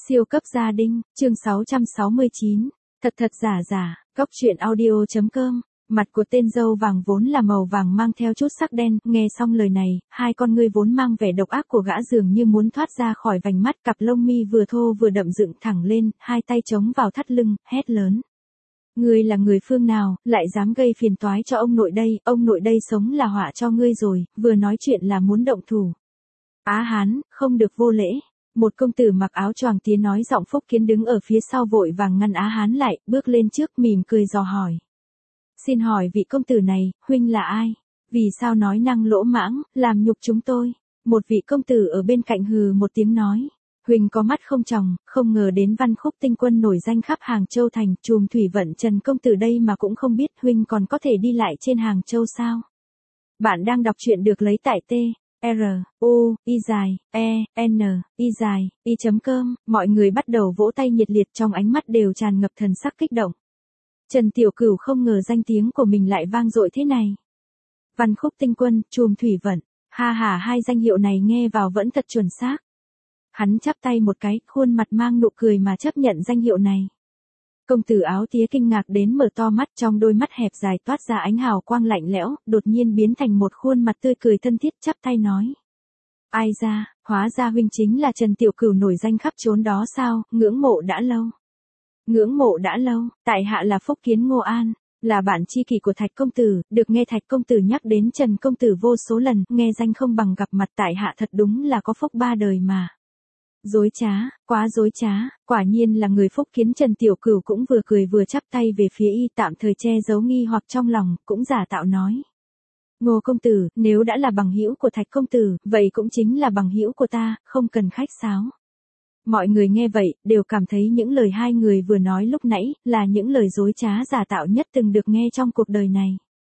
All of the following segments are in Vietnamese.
Siêu cấp gia đình, chương 669. Thật thật giả giả, góc truyện audio.com. Mặt của tên dâu vàng vốn là màu vàng mang theo chút sắc đen, nghe xong lời này, hai con ngươi vốn mang vẻ độc ác của gã dường như muốn thoát ra khỏi vành mắt, cặp lông mi vừa thô vừa đậm dựng thẳng lên, hai tay chống vào thắt lưng, hét lớn. Ngươi là người phương nào, lại dám gây phiền toái cho ông nội đây sống là họa cho ngươi rồi, vừa nói chuyện là muốn động thủ. Á Hán, không được vô lễ. Một công tử mặc áo choàng tía nói giọng Phúc Kiến đứng ở phía sau vội vàng ngăn Á Hán lại, bước lên trước mỉm cười dò hỏi. Xin hỏi vị công tử này, huynh là ai? Vì sao nói năng lỗ mãng, làm nhục chúng tôi? Một vị công tử ở bên cạnh hừ một tiếng nói. Huynh có mắt không tròng, không ngờ đến Văn Khúc tinh quân nổi danh khắp Hàng Châu thành, trùm thủy vận Trần công tử đây mà cũng không biết huynh còn có thể đi lại trên Hàng Châu sao? Bạn đang đọc truyện được lấy tại t-r-u-i-e-n-i-i.com, mọi người bắt đầu vỗ tay nhiệt liệt trong ánh mắt đều tràn ngập thần sắc kích động. Trần Tiểu Cửu không ngờ danh tiếng của mình lại vang dội thế này. Văn Khúc tinh quân, trùm thủy vận, ha ha, hai danh hiệu này nghe vào vẫn thật chuẩn xác. Hắn chắp tay một cái, khuôn mặt mang nụ cười mà chấp nhận danh hiệu này. Công tử áo tía kinh ngạc đến mở to mắt, trong đôi mắt hẹp dài toát ra ánh hào quang lạnh lẽo, đột nhiên biến thành một khuôn mặt tươi cười thân thiết, chắp tay nói. Ai ra, hóa ra huynh chính là Trần Tiểu Cửu nổi danh khắp chốn đó sao, ngưỡng mộ đã lâu. Ngưỡng mộ đã lâu, tại hạ là Phúc Kiến Ngô An, là bạn tri kỷ của Thạch công tử, được nghe Thạch công tử nhắc đến Trần công tử vô số lần, nghe danh không bằng gặp mặt, tại hạ thật đúng là có phúc ba đời mà. Dối trá, quá dối trá, quả nhiên là người Phúc Kiến. Trần Tiểu Cửu cũng vừa cười vừa chắp tay về phía y, tạm thời che giấu nghi hoặc trong lòng, cũng giả tạo nói. Ngô công tử, nếu đã là bằng hữu của Thạch công tử, vậy cũng chính là bằng hữu của ta, không cần khách sáo. Mọi người nghe vậy, đều cảm thấy những lời hai người vừa nói lúc nãy, là những lời dối trá giả tạo nhất từng được nghe trong cuộc đời này.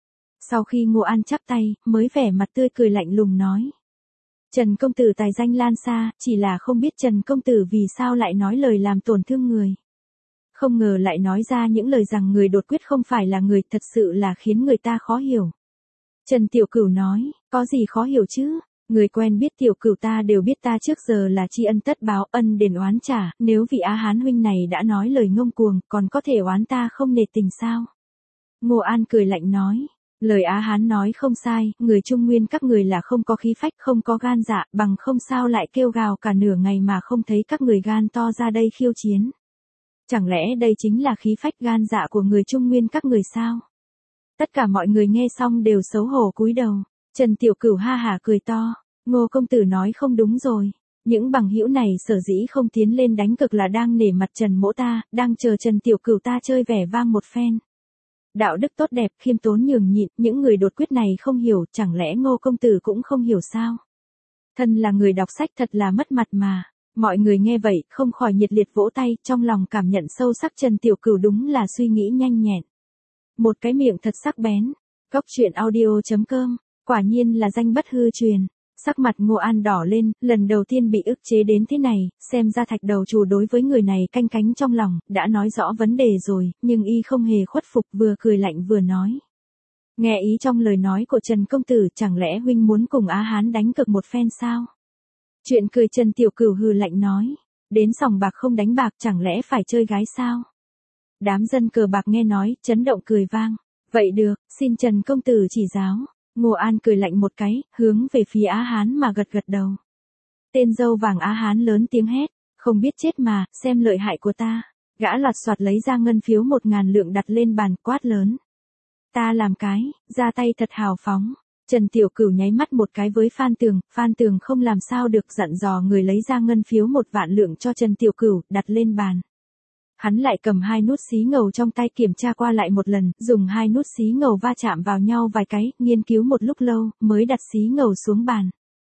Sau khi Ngô An chắp tay, mới vẻ mặt tươi cười lạnh lùng nói. Trần công tử tài danh lan xa, chỉ là không biết Trần công tử vì sao lại nói lời làm tổn thương người. Không ngờ lại nói ra những lời rằng người đột quyết không phải là người, thật sự là khiến người ta khó hiểu. Trần Tiểu Cửu nói, có gì khó hiểu chứ? Người quen biết Tiểu Cửu ta đều biết ta trước giờ là tri ân tất báo, ân đền oán trả, nếu vị Á Hán huynh này đã nói lời ngông cuồng, còn có thể oán ta không nể tình sao? Ngô An cười lạnh nói. Lời Á Hán nói không sai, người Trung Nguyên các người là không có khí phách, không có gan dạ, bằng không sao lại kêu gào cả nửa ngày mà không thấy các người gan to ra đây khiêu chiến. Chẳng lẽ đây chính là khí phách gan dạ của người Trung Nguyên các người sao? Tất cả mọi người nghe xong đều xấu hổ cúi đầu. Trần Tiểu Cửu ha hả cười to. Ngô công tử nói không đúng rồi. Những bằng hữu này sở dĩ không tiến lên đánh cực là đang nể mặt Trần mỗ ta, đang chờ Trần Tiểu Cửu ta chơi vẻ vang một phen. Đạo đức tốt đẹp, khiêm tốn nhường nhịn, những người đột quyết này không hiểu, chẳng lẽ Ngô công tử cũng không hiểu sao? Thân là người đọc sách thật là mất mặt mà. Mọi người nghe vậy, không khỏi nhiệt liệt vỗ tay, trong lòng cảm nhận sâu sắc Trần Tiểu Cửu đúng là suy nghĩ nhanh nhẹn. Một cái miệng thật sắc bén. Góc truyện audio.com, quả nhiên là danh bất hư truyền. Sắc mặt Ngô An đỏ lên, lần đầu tiên bị ức chế đến thế này, xem ra Thạch đầu chủ đối với người này canh cánh trong lòng, đã nói rõ vấn đề rồi, nhưng y không hề khuất phục, vừa cười lạnh vừa nói. Nghe ý trong lời nói của Trần công tử, chẳng lẽ huynh muốn cùng Á Hán đánh cực một phen sao? Chuyện cười. Trần Tiểu Cửu hừ lạnh nói. Đến sòng bạc không đánh bạc, chẳng lẽ phải chơi gái sao? Đám dân cờ bạc nghe nói, chấn động cười vang. Vậy được, xin Trần công tử chỉ giáo. Ngô An cười lạnh một cái, hướng về phía Á Hán mà gật gật đầu. Tên dâu vàng Á Hán lớn tiếng hét, không biết chết mà, xem lợi hại của ta. Gã loạt soạt lấy ra ngân phiếu 1.000 lượng đặt lên bàn, quát lớn. Ta làm cái, ra tay thật hào phóng. Trần Tiểu Cửu nháy mắt một cái với Phan Tường không làm sao được, dặn dò người lấy ra ngân phiếu 1.000 lượng cho Trần Tiểu Cửu, đặt lên bàn. Hắn lại cầm hai nút xí ngầu trong tay kiểm tra qua lại một lần, dùng hai nút xí ngầu va chạm vào nhau vài cái, nghiên cứu một lúc lâu, mới đặt xí ngầu xuống bàn.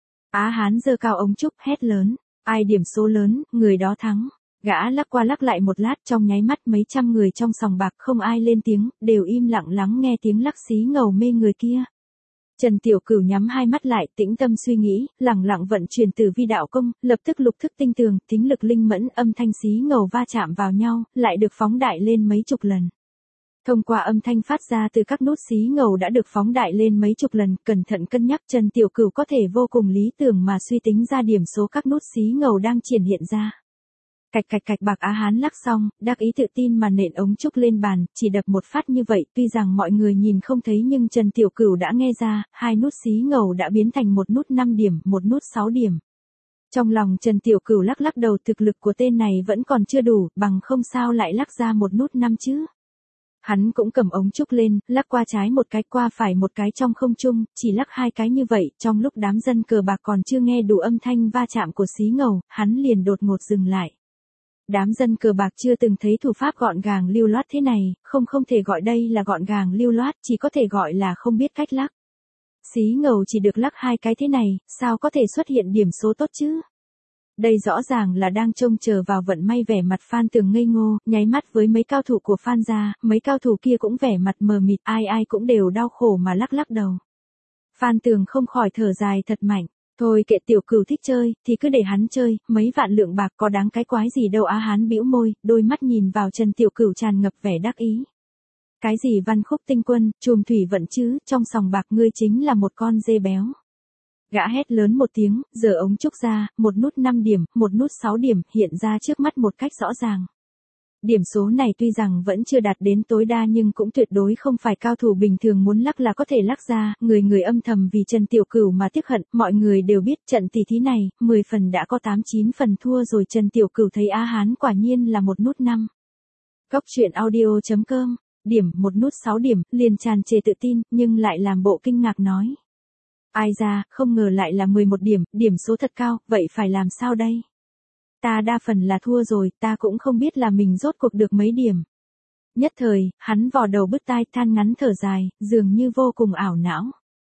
Á Hán giơ cao ống trúc, hét lớn, ai điểm số lớn, người đó thắng. Gã lắc qua lắc lại một lát, trong nháy mắt mấy trăm người trong sòng bạc không ai lên tiếng, đều im lặng lắng nghe tiếng lắc xí ngầu mê người kia. Trần Tiểu Cửu nhắm hai mắt lại, tĩnh tâm suy nghĩ, lẳng lặng vận chuyển Tử Vi đạo công, lập tức lục thức tinh tường, thính lực linh mẫn, âm thanh xí ngầu va chạm vào nhau, lại được phóng đại lên mấy chục lần. Thông qua âm thanh phát ra từ các nút xí ngầu đã được phóng đại lên mấy chục lần, cẩn thận cân nhắc, Trần Tiểu Cửu có thể vô cùng lý tưởng mà suy tính ra điểm số các nút xí ngầu đang triển hiện ra. Cạch cạch cạch Bạc Á Hán lắc xong, đắc ý tự tin mà nện ống trúc lên bàn, chỉ đập một phát như vậy, tuy rằng mọi người nhìn không thấy nhưng Trần Tiểu Cửu đã nghe ra, hai nút xí ngầu đã biến thành một nút 5 điểm, một nút 6 điểm. Trong lòng Trần Tiểu Cửu lắc lắc đầu, thực lực của tên này vẫn còn chưa đủ, bằng không sao lại lắc ra một nút 5 chứ. Hắn cũng cầm ống trúc lên, lắc qua trái một cái qua phải một cái trong không trung, chỉ lắc 2 cái như vậy, trong lúc đám dân cờ bạc còn chưa nghe đủ âm thanh va chạm của xí ngầu, hắn liền đột ngột dừng lại. Đám dân cờ bạc chưa từng thấy thủ pháp gọn gàng lưu loát thế này, không thể gọi đây là gọn gàng lưu loát, chỉ có thể gọi là không biết cách lắc. Xí ngầu chỉ được lắc 2 cái thế này, sao có thể xuất hiện điểm số tốt chứ? Đây rõ ràng là đang trông chờ vào vận may. Vẻ mặt Phan Tường ngây ngô, nháy mắt với mấy cao thủ của Phan gia, mấy cao thủ kia cũng vẻ mặt mờ mịt, ai cũng đều đau khổ mà lắc đầu. Phan Tường không khỏi thở dài thật mạnh, thôi kệ Tiểu Cửu thích chơi, thì cứ để hắn chơi, mấy vạn lượng bạc có đáng cái quái gì đâu. Á Hán bĩu môi, đôi mắt nhìn vào Trần Tiểu Cửu tràn ngập vẻ đắc ý. Cái gì Văn Khúc Tinh Quân, Trùm Thủy Vận chứ, trong sòng bạc ngươi chính là một con dê béo. Gã hét lớn một tiếng, giở ống trúc ra, một nút 5 điểm, một nút 6 điểm, hiện ra trước mắt một cách rõ ràng. Điểm số này tuy rằng vẫn chưa đạt đến tối đa nhưng cũng tuyệt đối không phải cao thủ bình thường muốn lắc là có thể lắc ra, người âm thầm vì Trần Tiểu Cửu mà tiếc hận, mọi người đều biết trận tỷ thí này, 10 phần đã có 8-9 phần thua rồi. Trần Tiểu Cửu thấy Á Hán quả nhiên là một nút 5. Góc truyện audio.com, điểm một nút 6 điểm, liền tràn trề tự tin, nhưng lại làm bộ kinh ngạc nói. Ai ra, không ngờ lại là 11 điểm, điểm số thật cao, vậy phải làm sao đây? Ta đa phần là thua rồi, ta cũng không biết là mình rốt cuộc được mấy điểm. Nhất thời, hắn vò đầu bứt tai than ngắn thở dài, dường như vô cùng ảo não.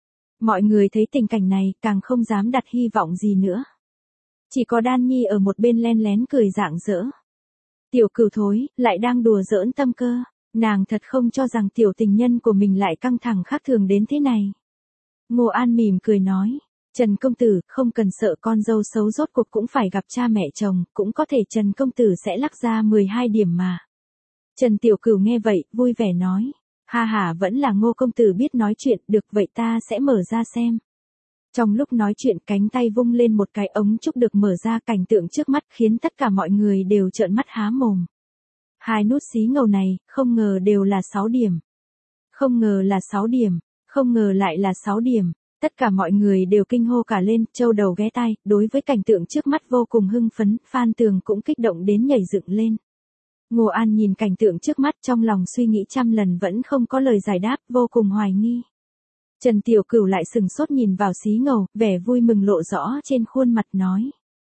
Mọi người thấy tình cảnh này, càng không dám đặt hy vọng gì nữa. Chỉ có Đan Nhi ở một bên len lén cười rạng rỡ. Tiểu Cửu thối, lại đang đùa giỡn tâm cơ, nàng thật không cho rằng tiểu tình nhân của mình lại căng thẳng khác thường đến thế này. Ngô An mỉm cười nói, Trần công tử, không cần sợ, con dâu xấu rốt cuộc cũng phải gặp cha mẹ chồng, cũng có thể Trần công tử sẽ lắc ra 12 điểm mà. Trần Tiểu Cửu nghe vậy, vui vẻ nói, ha vẫn là Ngô công tử biết nói chuyện, được vậy ta sẽ mở ra xem. Trong lúc nói chuyện cánh tay vung lên một cái ống trúc được mở ra, cảnh tượng trước mắt khiến tất cả mọi người đều trợn mắt há mồm. Hai nút xí ngầu này, không ngờ đều là 6 điểm. Không ngờ là 6 điểm. Không ngờ lại là 6 điểm, tất cả mọi người đều kinh hô cả lên, châu đầu ghé tai, đối với cảnh tượng trước mắt vô cùng hưng phấn, Phan Tường cũng kích động đến nhảy dựng lên. Ngô An nhìn cảnh tượng trước mắt trong lòng suy nghĩ trăm lần vẫn không có lời giải đáp, vô cùng hoài nghi. Trần Tiểu Cửu lại sừng sốt nhìn vào xí ngầu, vẻ vui mừng lộ rõ trên khuôn mặt nói.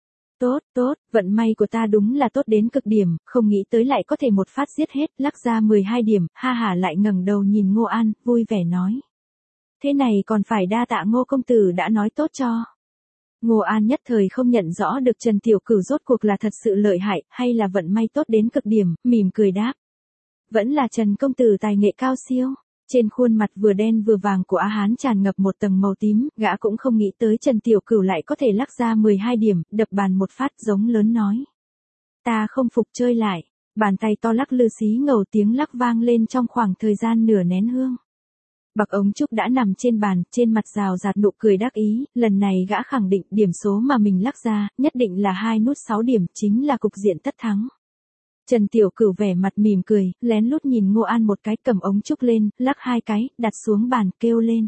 Tốt, vận may của ta đúng là tốt đến cực điểm, không nghĩ tới lại có thể một phát giết hết, lắc ra 12 điểm, ha lại ngẩng đầu nhìn Ngô An, vui vẻ nói. Thế này còn phải đa tạ Ngô công tử đã nói tốt cho. Ngô An nhất thời không nhận rõ được Trần Tiểu Cửu rốt cuộc là thật sự lợi hại, hay là vận may tốt đến cực điểm, mỉm cười đáp. Vẫn là Trần công tử tài nghệ cao siêu. Trên khuôn mặt vừa đen vừa vàng của Á Hán tràn ngập một tầng màu tím, gã cũng không nghĩ tới Trần Tiểu Cửu lại có thể lắc ra 12 điểm, đập bàn một phát giống lớn nói. Ta không phục, chơi lại. Bàn tay to lắc lư xí ngầu, tiếng lắc vang lên trong khoảng thời gian nửa nén hương. Bạc ống trúc đã nằm trên bàn, trên mặt rào rạt nụ cười đắc ý, lần này gã khẳng định điểm số mà mình lắc ra, nhất định là 2 nút 6 điểm, chính là cục diện tất thắng. Trần Tiểu Cửu vẻ mặt mỉm cười, lén lút nhìn Ngô An một cái, cầm ống trúc lên, lắc 2 cái, đặt xuống bàn, kêu lên.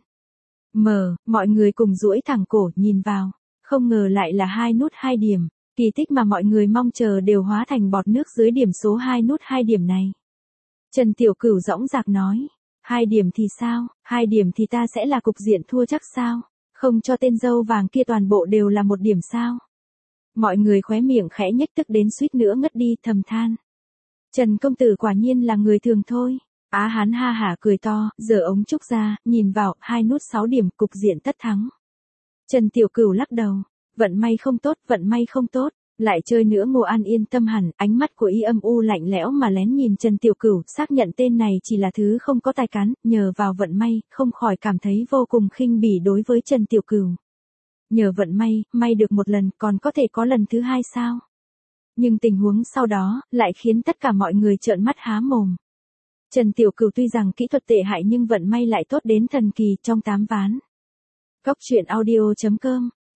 Mọi người cùng duỗi thẳng cổ nhìn vào, không ngờ lại là 2 nút 2 điểm, kỳ tích mà mọi người mong chờ đều hóa thành bọt nước dưới điểm số 2 nút 2 điểm này. Trần Tiểu Cửu dõng dạc nói. 2 điểm thì sao, 2 điểm thì ta sẽ là cục diện thua chắc sao, không cho tên dâu vàng kia toàn bộ đều là 1 điểm sao. Mọi người khóe miệng khẽ nhếch tức đến suýt nữa ngất đi, thầm than. Trần công tử quả nhiên là người thường thôi. Á Hán ha hả cười to, giở ống trúc ra, nhìn vào, 2 nút 6 điểm, cục diện tất thắng. Trần Tiểu Cửu lắc đầu, vận may không tốt. Lại chơi nữa. Ngô An yên tâm hẳn, ánh mắt của y âm u lạnh lẽo mà lén nhìn Trần Tiểu Cửu, xác nhận tên này chỉ là thứ không có tài cán, nhờ vào vận may, không khỏi cảm thấy vô cùng khinh bỉ đối với Trần Tiểu Cửu. Nhờ vận may được một lần, còn có thể có lần thứ hai sao? Nhưng tình huống sau đó, lại khiến tất cả mọi người trợn mắt há mồm. Trần Tiểu Cửu tuy rằng kỹ thuật tệ hại nhưng vận may lại tốt đến thần kỳ, trong 8 ván. Góc truyện audio.com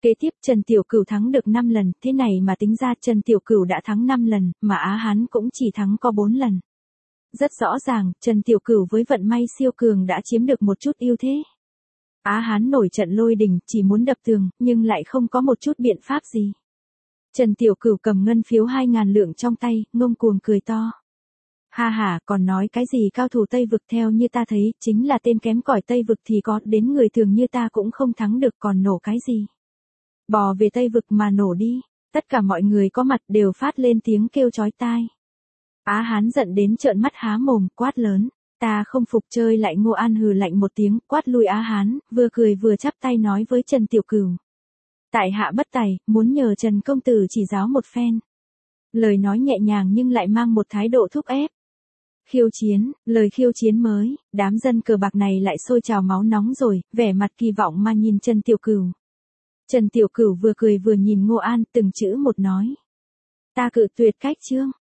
Kế tiếp Trần Tiểu Cửu thắng được 5 lần, thế này mà tính ra Trần Tiểu Cửu đã thắng 5 lần, mà Á Hán cũng chỉ thắng có 4 lần. Rất rõ ràng, Trần Tiểu Cửu với vận may siêu cường đã chiếm được một chút ưu thế. Á Hán nổi trận lôi đình, chỉ muốn đập tường, nhưng lại không có một chút biện pháp gì. Trần Tiểu Cửu cầm ngân phiếu 2.000 lượng trong tay, ngông cuồng cười to. Ha ha, còn nói cái gì cao thủ Tây Vực, theo như ta thấy, chính là tên kém cỏi Tây Vực thì có, đến người thường như ta cũng không thắng được, còn nổ cái gì. Bò về Tây Vực mà nổ đi. Tất cả mọi người có mặt đều phát lên tiếng kêu chói tai. Á Hán giận đến trợn mắt há mồm, quát lớn. Ta không phục, chơi lại. Ngô An hừ lạnh một tiếng, quát lui Á Hán, vừa cười vừa chắp tay nói với Trần Tiểu Cửu. Tại hạ bất tài, muốn nhờ Trần công tử chỉ giáo một phen. Lời nói nhẹ nhàng nhưng lại mang một thái độ thúc ép. Khiêu chiến, lời khiêu chiến mới, đám dân cờ bạc này lại sôi trào máu nóng rồi, vẻ mặt kỳ vọng mà nhìn Trần Tiểu Cửu. Trần Tiểu Cửu vừa cười vừa nhìn Ngô An, từng chữ một nói. Ta cự tuyệt cách chương.